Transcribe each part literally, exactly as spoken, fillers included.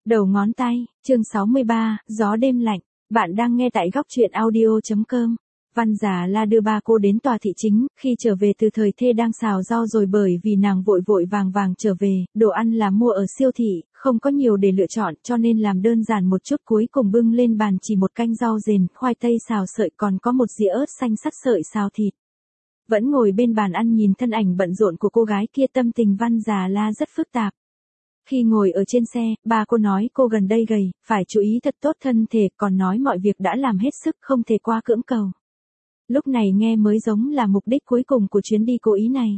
Đầu ngón tay, chương sáu mươi ba, gió đêm lạnh. Bạn đang nghe tại góc truyện audio.com. Văn Già La đưa ba cô đến tòa thị chính, khi trở về từ thời thê đang xào rau rồi bởi vì nàng vội vội vàng vàng trở về, đồ ăn là mua ở siêu thị, không có nhiều để lựa chọn cho nên làm đơn giản một chút, cuối cùng bưng lên bàn chỉ một canh rau rền, khoai tây xào sợi còn có một dĩa ớt xanh sắt sợi xào thịt. Vẫn ngồi bên bàn ăn nhìn thân ảnh bận rộn của cô gái kia, tâm tình Văn Già La rất phức tạp. Khi ngồi ở trên xe, ba cô nói cô gần đây gầy, phải chú ý thật tốt thân thể, còn nói mọi việc đã làm hết sức không thể qua cưỡng cầu. Lúc này nghe mới giống là mục đích cuối cùng của chuyến đi cố ý này.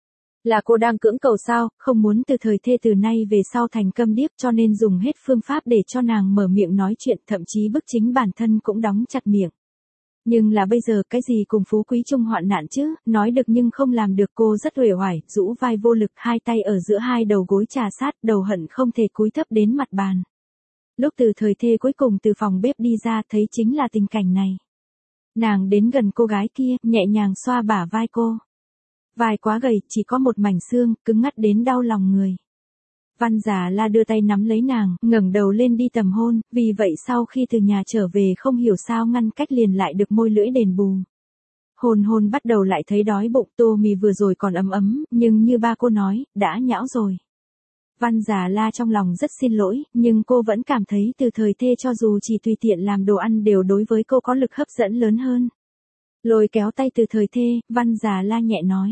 Là cô đang cưỡng cầu sao, không muốn từ thời thê từ nay về sau thành câm điếc cho nên dùng hết phương pháp để cho nàng mở miệng nói chuyện, thậm chí bức chính bản thân cũng đóng chặt miệng. Nhưng là bây giờ cái gì cùng phú quý chung hoạn nạn chứ, nói được nhưng không làm được, cô rất uể oải, rũ vai vô lực, hai tay ở giữa hai đầu gối trà sát, đầu hận không thể cúi thấp đến mặt bàn. Lúc từ thời thê cuối cùng từ phòng bếp đi ra thấy chính là tình cảnh này. Nàng đến gần cô gái kia, nhẹ nhàng xoa bả vai cô. Vai quá gầy, chỉ có một mảnh xương, cứng ngắt đến đau lòng người. Văn Già La đưa tay nắm lấy nàng, ngẩng đầu lên đi tầm hôn, vì vậy sau khi từ nhà trở về không hiểu sao ngăn cách liền lại được môi lưỡi đền bù. Hôn hôn bắt đầu lại thấy đói bụng, tô mì vừa rồi còn ấm ấm, nhưng như ba cô nói, đã nhão rồi. Văn Già La trong lòng rất xin lỗi, nhưng cô vẫn cảm thấy từ thời thê cho dù chỉ tùy tiện làm đồ ăn đều đối với cô có lực hấp dẫn lớn hơn. Lôi kéo tay từ thời thê, Văn Già La nhẹ nói.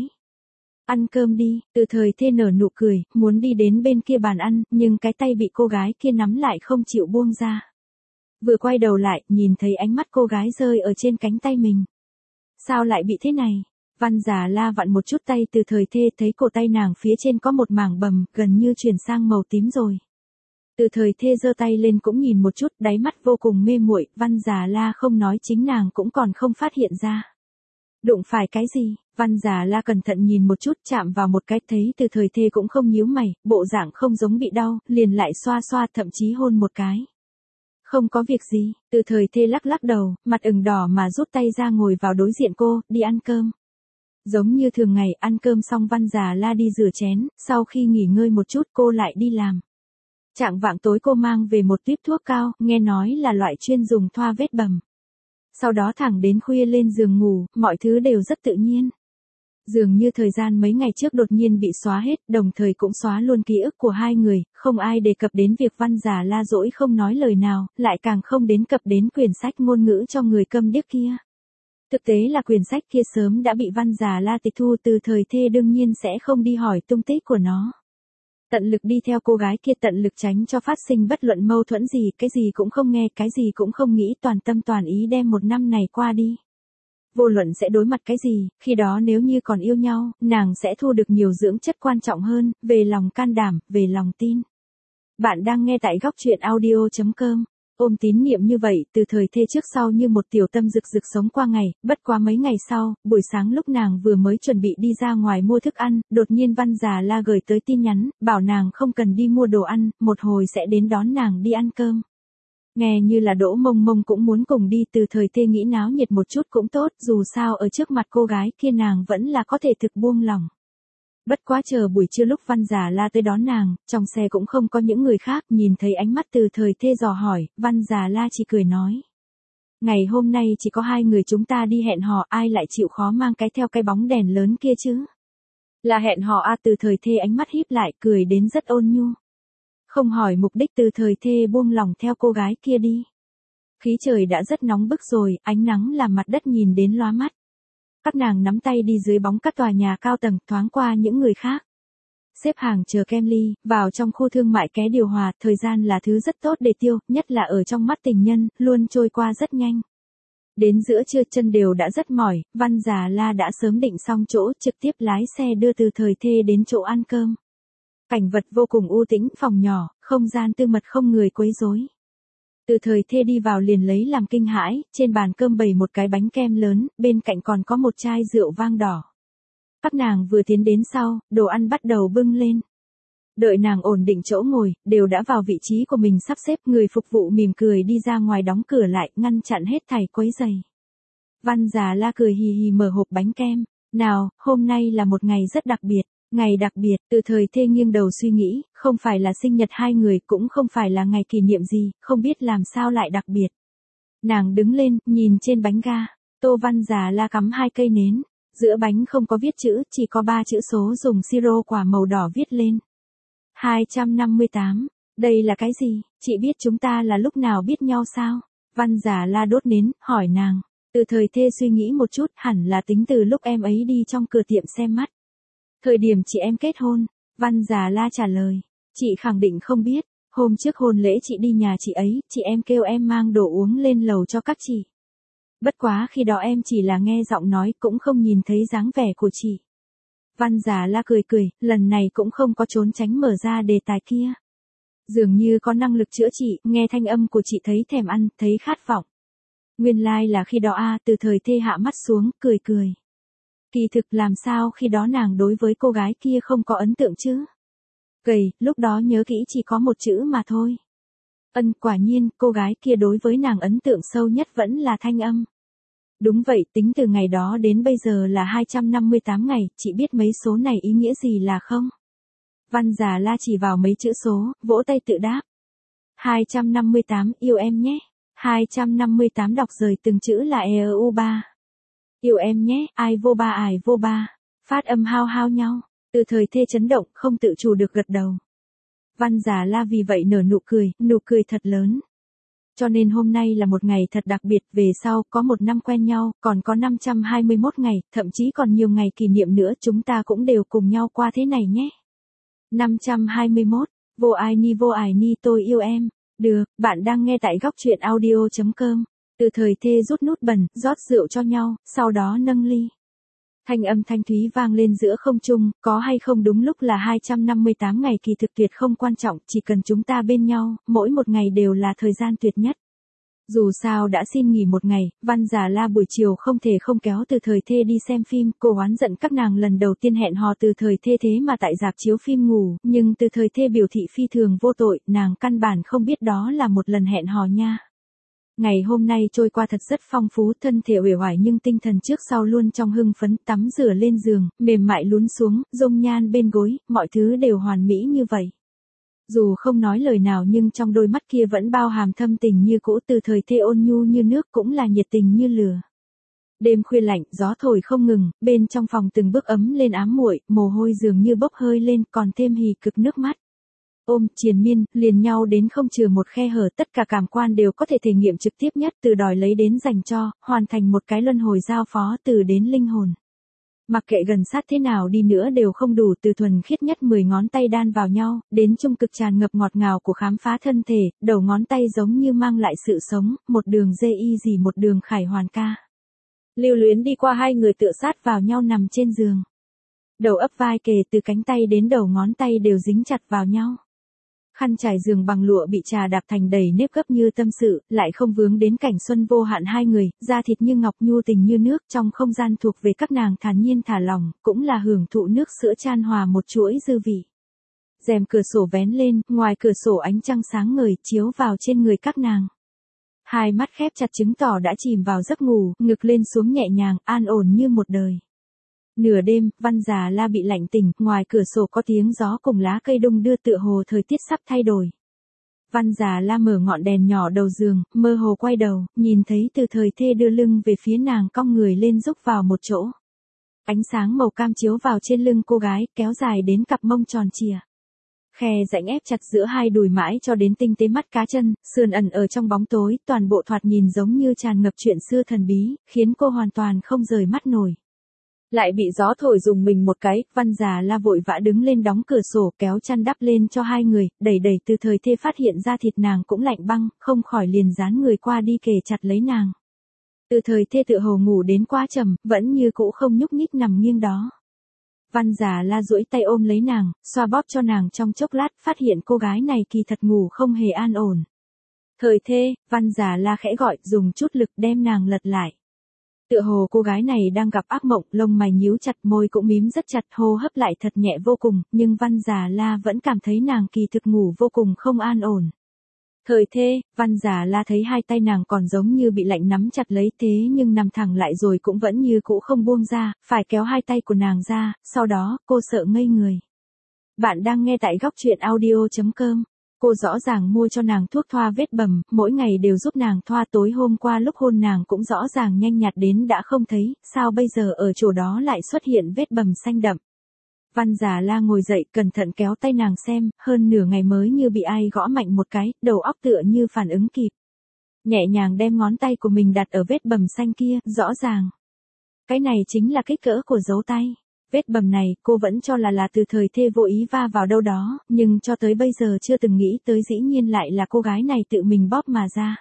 Ăn cơm đi, từ thời thê nở nụ cười, muốn đi đến bên kia bàn ăn, nhưng cái tay bị cô gái kia nắm lại không chịu buông ra. Vừa quay đầu lại, nhìn thấy ánh mắt cô gái rơi ở trên cánh tay mình. Sao lại bị thế này? Văn Già La vặn một chút tay từ thời thê, thấy cổ tay nàng phía trên có một mảng bầm, gần như chuyển sang màu tím rồi. Từ thời thê giơ tay lên cũng nhìn một chút, đáy mắt vô cùng mê muội, Văn Già La không nói chính nàng cũng còn không phát hiện ra. Đụng phải cái gì? Văn Già La cẩn thận nhìn một chút, chạm vào một cái, thấy từ thời thê cũng không nhíu mày, bộ dạng không giống bị đau, liền lại xoa xoa, thậm chí hôn một cái. Không có việc gì, từ thời thê lắc lắc đầu, mặt ửng đỏ mà rút tay ra ngồi vào đối diện cô, đi ăn cơm. Giống như thường ngày, ăn cơm xong Văn Già La đi rửa chén, sau khi nghỉ ngơi một chút cô lại đi làm. Trạng vạng tối cô mang về một tuýp thuốc cao, nghe nói là loại chuyên dùng thoa vết bầm. Sau đó thẳng đến khuya lên giường ngủ, mọi thứ đều rất tự nhiên. Dường như thời gian mấy ngày trước đột nhiên bị xóa hết, đồng thời cũng xóa luôn ký ức của hai người, không ai đề cập đến việc Văn Già La dỗi không nói lời nào, lại càng không đến cập đến quyển sách ngôn ngữ cho người câm điếc kia. Thực tế là quyển sách kia sớm đã bị Văn Già La tịch thu, từ thời thê đương nhiên sẽ không đi hỏi tung tích của nó. Tận lực đi theo cô gái kia, tận lực tránh cho phát sinh bất luận mâu thuẫn gì, cái gì cũng không nghe, cái gì cũng không nghĩ, toàn tâm toàn ý đem một năm này qua đi. Vô luận sẽ đối mặt cái gì, khi đó nếu như còn yêu nhau, nàng sẽ thu được nhiều dưỡng chất quan trọng hơn, về lòng can đảm, về lòng tin. Bạn đang nghe tại góc truyện audio.com. Ôm tín niệm như vậy, từ thời thê trước sau như một tiểu tâm rực rực sống qua ngày, bất quá mấy ngày sau, buổi sáng lúc nàng vừa mới chuẩn bị đi ra ngoài mua thức ăn, đột nhiên Văn Già La gửi tới tin nhắn, bảo nàng không cần đi mua đồ ăn, một hồi sẽ đến đón nàng đi ăn cơm. Nghe như là Đỗ Mông Mông cũng muốn cùng đi, từ thời thê nghĩ náo nhiệt một chút cũng tốt, dù sao ở trước mặt cô gái kia nàng vẫn là có thể thực buông lòng. Bất quá chờ buổi trưa lúc Văn Già La tới đón nàng, trong xe cũng không có những người khác, nhìn thấy ánh mắt từ thời thê dò hỏi, Văn Già La chỉ cười nói. Ngày hôm nay chỉ có hai người chúng ta đi hẹn hò, ai lại chịu khó mang cái theo cái bóng đèn lớn kia chứ? Là hẹn hò à? Từ thời thê ánh mắt híp lại, cười đến rất ôn nhu. Không hỏi mục đích, từ thời thê buông lòng theo cô gái kia đi. Khí trời đã rất nóng bức rồi, ánh nắng làm mặt đất nhìn đến lóa mắt. Các nàng nắm tay đi dưới bóng các tòa nhà cao tầng, thoáng qua những người khác. Xếp hàng chờ kem ly, vào trong khu thương mại ké điều hòa, thời gian là thứ rất tốt để tiêu, nhất là ở trong mắt tình nhân, luôn trôi qua rất nhanh. Đến giữa trưa chân đều đã rất mỏi, Văn Già La đã sớm định xong chỗ, trực tiếp lái xe đưa từ thời thê đến chỗ ăn cơm. Cảnh vật vô cùng u tĩnh, phòng nhỏ, không gian tư mật, không người quấy rối. Từ thời thê đi vào liền lấy làm kinh hãi, trên bàn cơm bày một cái bánh kem lớn, bên cạnh còn có một chai rượu vang đỏ. Các nàng vừa tiến đến sau, đồ ăn bắt đầu bưng lên. Đợi nàng ổn định chỗ ngồi, đều đã vào vị trí của mình sắp xếp, người phục vụ mỉm cười đi ra ngoài đóng cửa lại, ngăn chặn hết thảy quấy rầy. Văn Già La cười hì hì mở hộp bánh kem. Nào, hôm nay là một ngày rất đặc biệt. Ngày đặc biệt, Từ Thời Thê nghiêng đầu suy nghĩ, không phải là sinh nhật hai người, cũng không phải là ngày kỷ niệm gì, không biết làm sao lại đặc biệt. Nàng đứng lên, nhìn trên bánh ga, Tô Văn Già La cắm hai cây nến, giữa bánh không có viết chữ, chỉ có ba chữ số dùng siro quả màu đỏ viết lên. hai trăm năm mươi tám, đây là cái gì, chị biết chúng ta là lúc nào biết nhau sao? Văn Già La đốt nến, hỏi nàng. Từ Thời Thê suy nghĩ một chút, hẳn là tính từ lúc em ấy đi trong cửa tiệm xem mắt. Thời điểm chị em kết hôn, Văn Già La trả lời. Chị khẳng định không biết, hôm trước hôn lễ chị đi nhà chị ấy, chị em kêu em mang đồ uống lên lầu cho các chị. Bất quá khi đó em chỉ là nghe giọng nói, cũng không nhìn thấy dáng vẻ của chị. Văn Già La cười cười, lần này cũng không có trốn tránh mở ra đề tài kia. Dường như có năng lực chữa trị, nghe thanh âm của chị thấy thèm ăn, thấy khát vọng. Nguyên lai là khi đó a. Từ Thời Thê hạ mắt xuống, cười cười. Kỳ thực làm sao khi đó nàng đối với cô gái kia không có ấn tượng chứ? Gầy, lúc đó nhớ kỹ chỉ có một chữ mà thôi. Ân, quả nhiên, cô gái kia đối với nàng ấn tượng sâu nhất vẫn là thanh âm. Đúng vậy, tính từ ngày đó đến bây giờ là hai trăm năm mươi tám ngày, chị biết mấy số này ý nghĩa gì là không? Văn Già La chỉ vào mấy chữ số, vỗ tay tự đáp. hai trăm năm mươi tám, yêu em nhé. hai trăm năm mươi tám đọc rời từng chữ là e u ba. Yêu em nhé, ai vô ba ai vô ba. Phát âm hao hao nhau. Từ Thời Thê chấn động, không tự chủ được gật đầu. Văn Già La vì vậy nở nụ cười, nụ cười thật lớn. Cho nên hôm nay là một ngày thật đặc biệt, về sau, có một năm quen nhau, còn có năm trăm hai mươi mốt ngày, thậm chí còn nhiều ngày kỷ niệm nữa, chúng ta cũng đều cùng nhau qua thế này nhé. năm trăm hai mươi mốt, vô ai ni vô ai ni tôi yêu em. Được, bạn đang nghe tại góc truyện audio chấm com. Từ Thời Thê rút nút bần, rót rượu cho nhau, sau đó nâng ly. Thanh âm thanh thúy vang lên giữa không trung, có hay không đúng lúc là hai trăm năm mươi tám ngày kỳ thực tuyệt không quan trọng, chỉ cần chúng ta bên nhau, mỗi một ngày đều là thời gian tuyệt nhất. Dù sao đã xin nghỉ một ngày, Văn Già La buổi chiều không thể không kéo Từ Thời Thê đi xem phim, cô oán giận các nàng lần đầu tiên hẹn hò Từ Thời Thê thế mà tại rạp chiếu phim ngủ, nhưng Từ Thời Thê biểu thị phi thường vô tội, nàng căn bản không biết đó là một lần hẹn hò nha. Ngày hôm nay trôi qua thật rất phong phú, thân thể uể oải nhưng tinh thần trước sau luôn trong hưng phấn, tắm rửa lên giường, mềm mại lún xuống, dung nhan bên gối, mọi thứ đều hoàn mỹ như vậy. Dù không nói lời nào nhưng trong đôi mắt kia vẫn bao hàm thâm tình như cũ. Từ Thời Thê ôn nhu như nước cũng là nhiệt tình như lửa. Đêm khuya lạnh, gió thổi không ngừng, bên trong phòng từng bước ấm lên ám muội, mồ hôi dường như bốc hơi lên, còn thêm hì cực nước mắt. Ôm, triền miên, liền nhau đến không trừ một khe hở, tất cả cảm quan đều có thể thể nghiệm trực tiếp nhất, từ đòi lấy đến dành cho, hoàn thành một cái luân hồi giao phó, từ đến linh hồn. Mặc kệ gần sát thế nào đi nữa đều không đủ, từ thuần khiết nhất mười ngón tay đan vào nhau, đến trung cực tràn ngập ngọt ngào của khám phá thân thể, đầu ngón tay giống như mang lại sự sống, một đường dê y gì một đường khải hoàn ca. Lưu luyến đi qua hai người tựa sát vào nhau nằm trên giường. Đầu ấp vai kề, từ cánh tay đến đầu ngón tay đều dính chặt vào nhau. Khăn trải giường bằng lụa bị trà đạp thành đầy nếp gấp như tâm sự, lại không vướng đến cảnh xuân vô hạn hai người, da thịt như ngọc nhu tình như nước, trong không gian thuộc về các nàng thản nhiên thả lỏng, cũng là hưởng thụ nước sữa chan hòa một chuỗi dư vị. Rèm cửa sổ vén lên, ngoài cửa sổ ánh trăng sáng ngời chiếu vào trên người các nàng. Hai mắt khép chặt chứng tỏ đã chìm vào giấc ngủ, ngực lên xuống nhẹ nhàng, an ổn như một đời. Nửa đêm, Văn Già La bị lạnh tỉnh, ngoài cửa sổ có tiếng gió cùng lá cây đung đưa tựa hồ thời tiết sắp thay đổi. Văn Già La mở ngọn đèn nhỏ đầu giường, mơ hồ quay đầu, nhìn thấy Từ Thời Thê đưa lưng về phía nàng, cong người lên rúc vào một chỗ. Ánh sáng màu cam chiếu vào trên lưng cô gái, kéo dài đến cặp mông tròn trịa. Khe rãnh ép chặt giữa hai đùi mãi cho đến tinh tế mắt cá chân, sườn ẩn ở trong bóng tối, toàn bộ thoạt nhìn giống như tràn ngập chuyện xưa thần bí, khiến cô hoàn toàn không rời mắt nổi. Lại bị gió thổi dùng mình một cái, Văn Già La vội vã đứng lên đóng cửa sổ, kéo chăn đắp lên cho hai người, đẩy đẩy. Từ Thời Thê phát hiện ra thịt nàng cũng lạnh băng, không khỏi liền dán người qua đi kề chặt lấy nàng. Từ Thời Thê tựa hồ ngủ đến quá trầm, vẫn như cũ không nhúc nhích nằm nghiêng đó. Văn Già La duỗi tay ôm lấy nàng, xoa bóp cho nàng trong chốc lát, phát hiện cô gái này kỳ thật ngủ không hề an ổn. Thời Thê, Văn Già La khẽ gọi, dùng chút lực đem nàng lật lại. Tựa hồ cô gái này đang gặp ác mộng, lông mày nhíu chặt, môi cũng mím rất chặt, hô hấp lại thật nhẹ vô cùng, nhưng Văn Già La vẫn cảm thấy nàng kỳ thực ngủ vô cùng không an ổn. Thời thê, Văn Già La thấy hai tay nàng còn giống như bị lạnh nắm chặt lấy thế nhưng nằm thẳng lại rồi cũng vẫn như cũ không buông ra, phải kéo hai tay của nàng ra, sau đó, cô sợ ngây người. Bạn đang nghe tại góc truyện audio.com. Cô rõ ràng mua cho nàng thuốc thoa vết bầm, mỗi ngày đều giúp nàng thoa, tối hôm qua lúc hôn nàng cũng rõ ràng nhanh nhạt đến đã không thấy, sao bây giờ ở chỗ đó lại xuất hiện vết bầm xanh đậm. Văn Già La ngồi dậy, cẩn thận kéo tay nàng xem, hơn nửa ngày mới như bị ai gõ mạnh một cái, đầu óc tựa như phản ứng kịp. Nhẹ nhàng đem ngón tay của mình đặt ở vết bầm xanh kia, rõ ràng. Cái này chính là kích cỡ của dấu tay. Vết bầm này, cô vẫn cho là là từ thời thê vô ý va vào đâu đó, nhưng cho tới bây giờ chưa từng nghĩ tới dĩ nhiên lại là cô gái này tự mình bóp mà ra.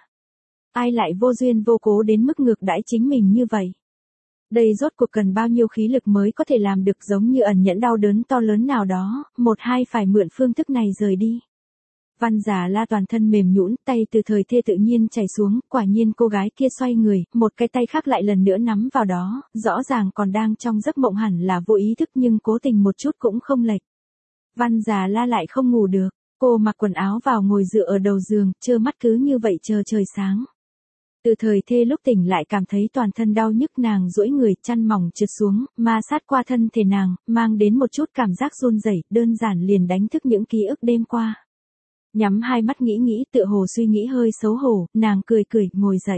Ai lại vô duyên vô cố đến mức ngược đãi chính mình như vậy? Đây rốt cuộc cần bao nhiêu khí lực mới có thể làm được, giống như ẩn nhẫn đau đớn to lớn nào đó, một hai phải mượn phương thức này rời đi. Văn Già La toàn thân mềm nhũn, tay từ thời thê tự nhiên chảy xuống, quả nhiên cô gái kia xoay người, một cái tay khác lại lần nữa nắm vào đó, rõ ràng còn đang trong giấc mộng, hẳn là vô ý thức nhưng cố tình một chút cũng không lệch. Văn Già La lại không ngủ được, cô mặc quần áo vào ngồi dựa ở đầu giường, trơ mắt cứ như vậy chờ trời sáng. Từ thời thê lúc tỉnh lại cảm thấy toàn thân đau nhức, nàng duỗi người, chăn mỏng trượt xuống, ma sát qua thân thể nàng, mang đến một chút cảm giác run rẩy, đơn giản liền đánh thức những ký ức đêm qua. Nhắm hai mắt nghĩ nghĩ, tựa hồ suy nghĩ hơi xấu hổ, nàng cười cười, ngồi dậy.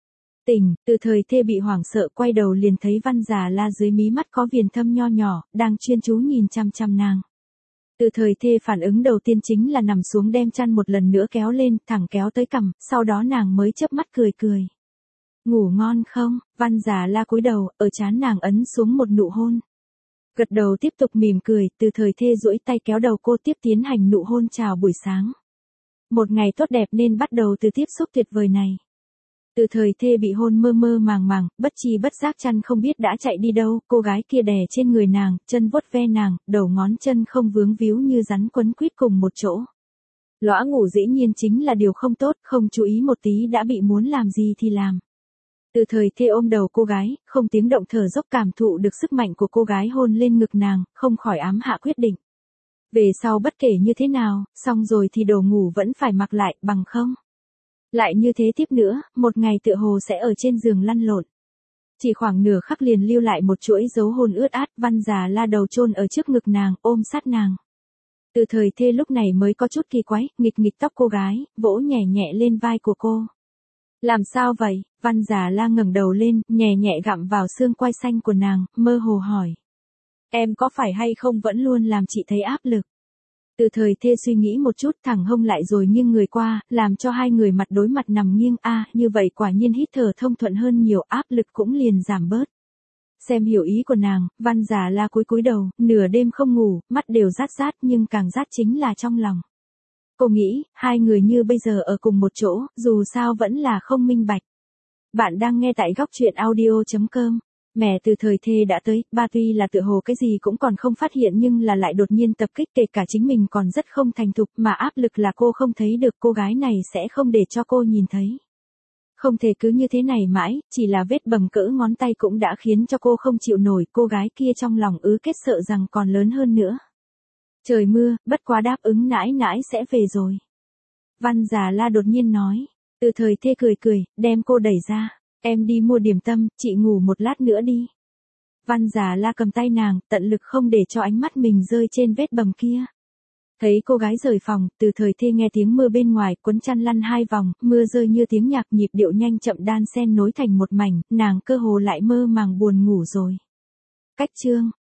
Tỉnh, từ thời thê bị hoảng sợ, quay đầu liền thấy Văn Già La dưới mí mắt có viền thâm nho nhỏ, đang chuyên chú nhìn chăm chăm nàng. Từ thời thê phản ứng đầu tiên chính là nằm xuống đem chăn một lần nữa kéo lên, thẳng kéo tới cằm, sau đó nàng mới chớp mắt cười cười. Ngủ ngon không? Văn Già La cúi đầu, ở trán nàng ấn xuống một nụ hôn. Gật đầu tiếp tục mỉm cười, từ thời thê duỗi tay kéo đầu cô tiếp tiến hành nụ hôn chào buổi sáng. Một ngày tốt đẹp nên bắt đầu từ tiếp xúc tuyệt vời này. Từ thời thê bị hôn mơ mơ màng màng, bất chi bất giác chăn không biết đã chạy đi đâu, cô gái kia đè trên người nàng, chân vuốt ve nàng, đầu ngón chân không vướng víu như rắn quấn quýt cùng một chỗ. Lõa ngủ dĩ nhiên chính là điều không tốt, không chú ý một tí đã bị muốn làm gì thì làm. Từ thời thê ôm đầu cô gái, không tiếng động thở dốc, cảm thụ được sức mạnh của cô gái hôn lên ngực nàng, không khỏi ám hạ quyết định. Về sau bất kể như thế nào, xong rồi thì đồ ngủ vẫn phải mặc lại, bằng không. Lại như thế tiếp nữa, một ngày tựa hồ sẽ ở trên giường lăn lộn. Chỉ khoảng nửa khắc liền lưu lại một chuỗi dấu hôn ướt át, Văn Già La đầu chôn ở trước ngực nàng, ôm sát nàng. Từ thời thê lúc này mới có chút kỳ quái, nghịch nghịch tóc cô gái, vỗ nhẹ nhẹ lên vai của cô. Làm sao vậy? Văn Già La ngẩng đầu lên, nhẹ nhẹ gặm vào xương quai xanh của nàng, mơ hồ hỏi. Em có phải hay không vẫn luôn làm chị thấy áp lực? Từ thời thê suy nghĩ một chút, thẳng hông lại rồi nghiêng người qua, làm cho hai người mặt đối mặt nằm nghiêng, a à, như vậy quả nhiên hít thở thông thuận hơn nhiều, áp lực cũng liền giảm bớt. Xem hiểu ý của nàng, Văn Già La cúi cúi đầu, nửa đêm không ngủ, mắt đều rát rát nhưng càng rát chính là trong lòng. Cô nghĩ, hai người như bây giờ ở cùng một chỗ, dù sao vẫn là không minh bạch. Bạn đang nghe tại góc truyện audio.com. Mẹ từ thời thê đã tới, ba tuy là tựa hồ cái gì cũng còn không phát hiện nhưng là lại đột nhiên tập kích, kể cả chính mình còn rất không thành thục, mà áp lực là cô không thấy được, cô gái này sẽ không để cho cô nhìn thấy. Không thể cứ như thế này mãi, chỉ là vết bầm cỡ ngón tay cũng đã khiến cho cô không chịu nổi, cô gái kia trong lòng ứ kết sợ rằng còn lớn hơn nữa. Trời mưa, bất quá đáp ứng nãi nãi sẽ về rồi. Văn Già La đột nhiên nói, từ thời thê cười cười, đem cô đẩy ra. Em đi mua điểm tâm, chị ngủ một lát nữa đi. Văn Già La cầm tay nàng, tận lực không để cho ánh mắt mình rơi trên vết bầm kia. Thấy cô gái rời phòng, từ thời thê nghe tiếng mưa bên ngoài, cuốn chăn lăn hai vòng, mưa rơi như tiếng nhạc, nhịp điệu nhanh chậm đan xen nối thành một mảnh, nàng cơ hồ lại mơ màng buồn ngủ rồi. Cách chương